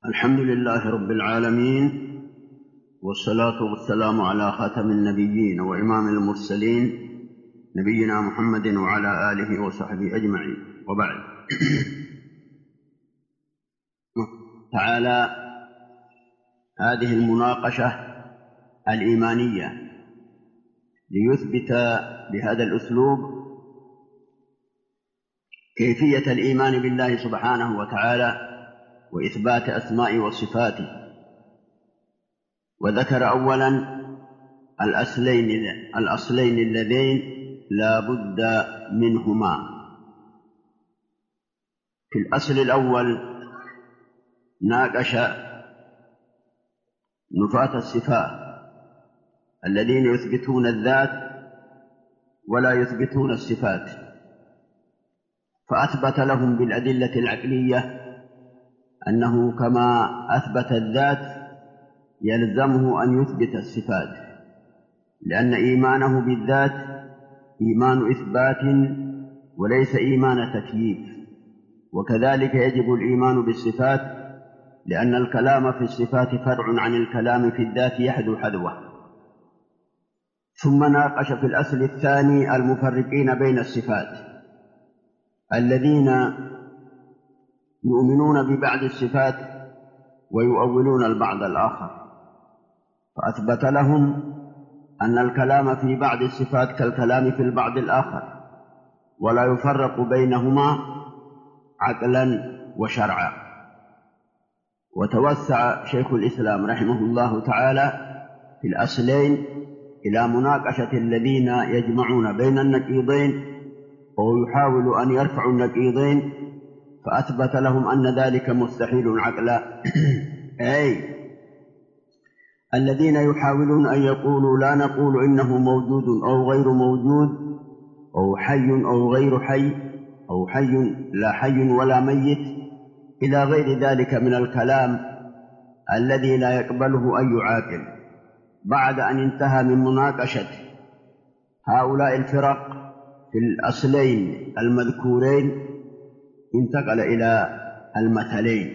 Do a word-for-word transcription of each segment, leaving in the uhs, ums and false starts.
الحمد لله رب العالمين، والصلاة والسلام على خاتم النبيين وإمام المرسلين نبينا محمد وعلى آله وصحبه أجمعين، وبعد. تعالى هذه المناقشة الإيمانية ليثبت بهذا الأسلوب كيفية الإيمان بالله سبحانه وتعالى وإثبات أسماء وصفاته. وذكر أولا الأصلين الأصلين اللذين لا بد منهما. في الأصل الأول ناقش نفاة الصفات الذين يثبتون الذات ولا يثبتون الصفات، فأثبت لهم بالأدلة العقلية أنه كما أثبت الذات يلزمه أن يثبت الصفات، لأن إيمانه بالذات إيمان إثبات وليس إيمان تكييف. وكذلك يجب الإيمان بالصفات، لأن الكلام في الصفات فرع عن الكلام في الذات يحذو حذوه. ثم ناقش في الأصل الثاني المفرقين بين الصفات الذين يؤمنون ببعض الصفات ويؤولون البعض الآخر، فأثبت لهم أن الكلام في بعض الصفات كالكلام في البعض الآخر، ولا يفرق بينهما عقلا وشرعا. وتوسع شيخ الإسلام رحمه الله تعالى في الأصلين إلى مناقشة الذين يجمعون بين النقيضين ويحاول أن يرفعوا النقيضين، فأثبت لهم أن ذلك مستحيل عقلا. أي الذين يحاولون أن يقولوا لا نقول إنه موجود أو غير موجود، أو حي أو غير حي، أو حي لا حي ولا ميت، إلى غير ذلك من الكلام الذي لا يقبله أي عاقل. بعد أن انتهى من مناقشة هؤلاء الفرق في الأصلين المذكورين انتقل إلى المثلين.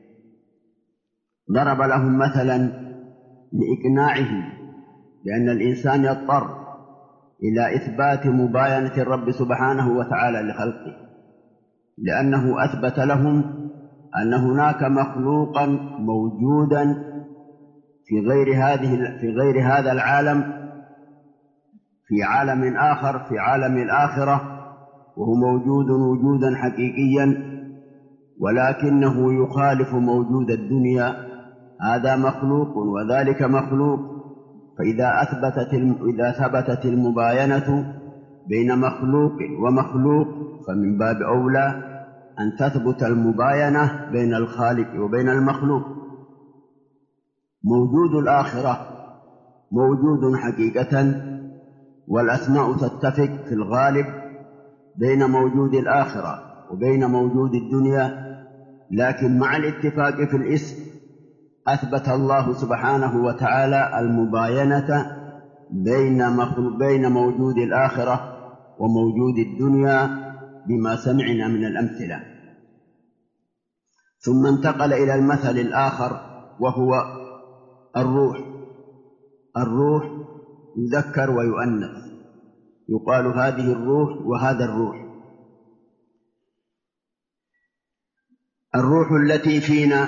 ضرب لهم مثلا لإقناعه بأن الإنسان يضطر إلى إثبات مباينة الرب سبحانه وتعالى لخلقه، لأنه أثبت لهم أن هناك مخلوقا موجودا في غير هذه في غير هذا العالم، في عالم آخر، في عالم الآخرة، وهو موجود وجودا حقيقيا، ولكنه يخالف موجود الدنيا. هذا مخلوق وذلك مخلوق، فإذا أثبتت إذا ثبتت المباينة بين مخلوق ومخلوق فمن باب أولى أن تثبت المباينة بين الخالق وبين المخلوق. موجود الآخرة موجود حقيقة، والأسماء تتفق في الغالب بين موجود الآخرة وبين موجود الدنيا، لكن مع الاتفاق في الاسم أثبت الله سبحانه وتعالى المباينة بين بين موجود الآخرة وموجود الدنيا بما سمعنا من الأمثلة. ثم انتقل إلى المثل الآخر وهو الروح. الروح يذكر ويؤنث، يقال هذه الروح وهذا الروح. الروح التي فينا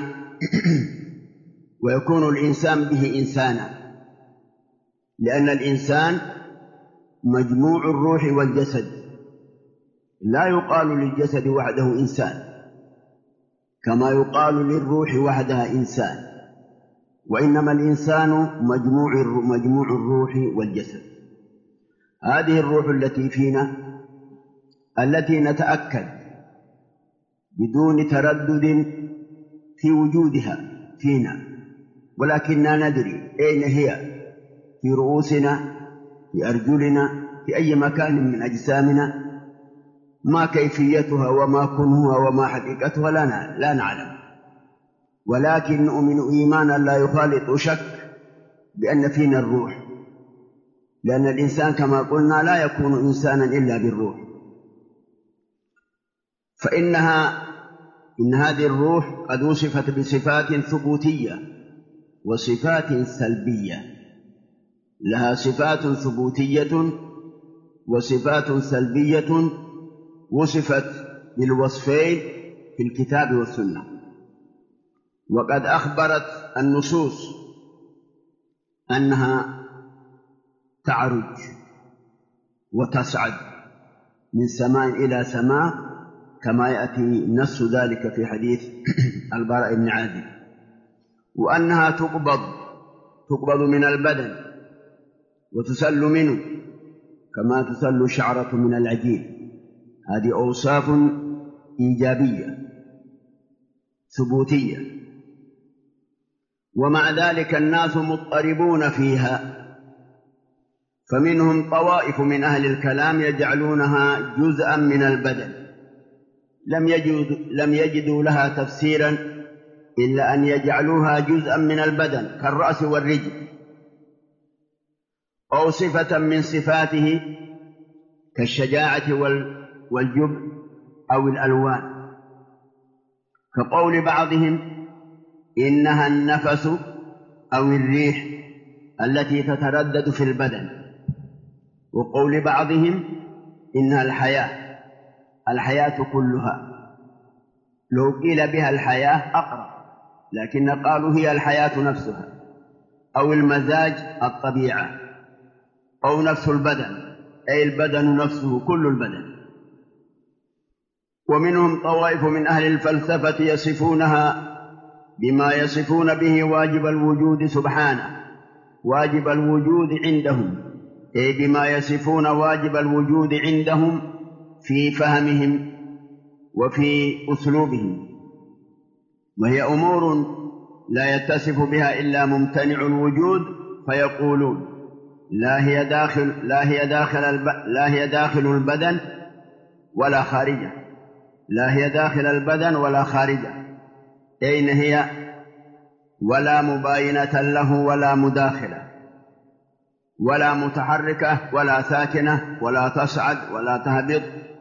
ويكون الإنسان به إنسانا، لأن الإنسان مجموع الروح والجسد، لا يقال للجسد وحده إنسان كما يقال للروح وحدها إنسان، وإنما الإنسان مجموع مجموع الروح والجسد. هذه الروح التي فينا التي نتأكد بدون تردد في وجودها فينا، ولكننا ندري أين هي، في رؤوسنا، في أرجلنا، في أي مكان من أجسامنا. ما كيفيتها وما كنها وما حقيقتها لا نعلم، ولكن نؤمن إيمانا لا يخالط شك بأن فينا الروح، لأن الإنسان كما قلنا لا يكون إنسانا إلا بالروح. فإنها إن هذه الروح قد وصفت بصفات ثبوتية وصفات سلبية، لها صفات ثبوتية وصفات سلبية وصفت بالوصفين في الكتاب والسنة. وقد أخبرت النصوص أنها تعرج وتصعد من سماء إلى سماء كما يأتي نص ذلك في حديث البراء بن عازب، وأنها تقبض تقبض من البدن وتسل منه كما تسل الشعرة من العجين. هذه أوصاف إيجابية ثبوتية، ومع ذلك الناس مضطربون فيها، فمنهم طوائف من أهل الكلام يجعلونها جزءا من البدن، لم يجدوا, لم يجدوا لها تفسيرا إلا أن يجعلوها جزءا من البدن كالرأس والرجل، أو صفة من صفاته كالشجاعة والجبن أو الألوان، كقول بعضهم إنها النفس أو الريح التي تتردد في البدن، وقول بعضهم إنها الحياة الحياة كلها، لو قيل بها الحياة أقرب، لكن قالوا هي الحياة نفسها، أو المزاج الطبيعة، أو نفس البدن أي البدن نفسه كل البدن. ومنهم طوائف من أهل الفلسفة يصفونها بما يصفون به واجب الوجود سبحانه، واجب الوجود عندهم أي بما يصفون واجب الوجود عندهم في فهمهم وفي أسلوبهم، وهي أمور لا يتصف بها إلا ممتنع الوجود، فيقولون لا هي داخل لا هي داخل الب... لا هي داخل البدن ولا خارجه، لا هي داخل البدن ولا خارجه، أين هي؟ ولا مباينة له ولا مداخلة، ولا متحركة ولا ساكنة، ولا تصعد ولا تهبط،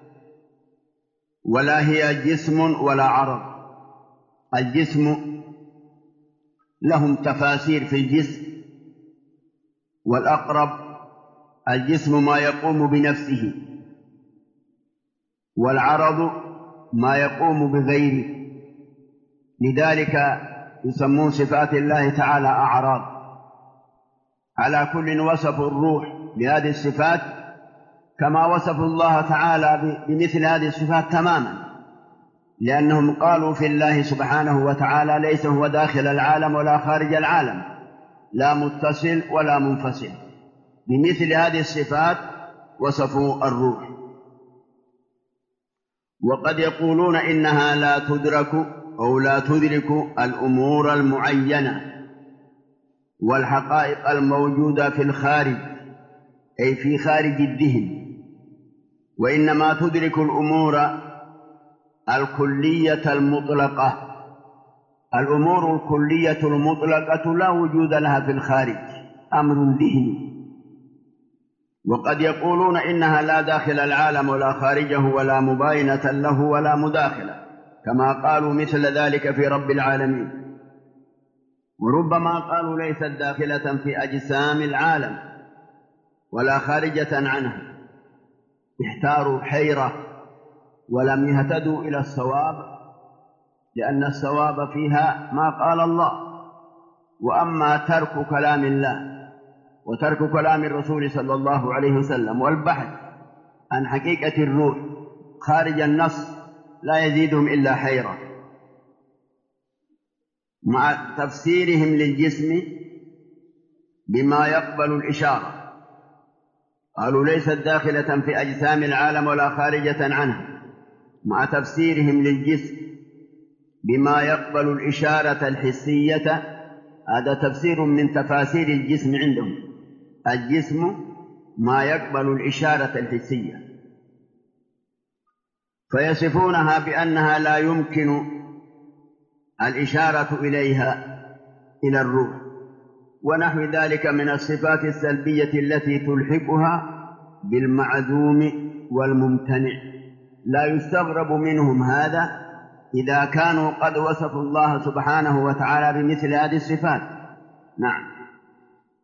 ولا هي جسم ولا عرض. الجسم لهم تفاسير في الجسم، والأقرب الجسم ما يقوم بنفسه، والعرض ما يقوم بغيره، لذلك يسمون صفات الله تعالى أعراض. على كل وصفوا الروح بهذه الصفات كما وصفوا الله تعالى بمثل هذه الصفات تماما، لأنهم قالوا في الله سبحانه وتعالى ليس هو داخل العالم ولا خارج العالم، لا متصل ولا منفصل، بمثل هذه الصفات وصفوا الروح. وقد يقولون إنها لا تدرك أو لا تدرك الأمور المعينة والحقائق الموجودة في الخارج أي في خارج الذهن، وإنما تدرك الأمور الكلية المطلقة. الأمور الكلية المطلقة لا وجود لها في الخارج، أمر ذهني. وقد يقولون إنها لا داخل العالم ولا خارجه ولا مباينة له ولا مداخلة، كما قالوا مثل ذلك في رب العالمين. وربما قالوا ليست داخلة في أجسام العالم ولا خارجة عنه، احتاروا حيرة ولم يهتدوا إلى الصواب، لأن الصواب فيها ما قال الله. وأما ترك كلام الله وترك كلام الرسول صلى الله عليه وسلم والبحث عن حقيقة الروح خارج النص لا يزيدهم إلا حيرة، مع تفسيرهم للجسم بما يقبل الإشارة. قالوا ليست داخلة في أجسام العالم ولا خارجة عنه، مع تفسيرهم للجسم بما يقبل الإشارة الحسية. هذا تفسير من تفاسير الجسم عندهم، الجسم ما يقبل الإشارة الحسية، فيصفونها بأنها لا يمكن الإشارة إليها إلى الروح، ونحو ذلك من الصفات السلبية التي تلحقها بالمعدوم والممتنع. لا يستغرب منهم هذا إذا كانوا قد وصفوا الله سبحانه وتعالى بمثل هذه الصفات. نعم.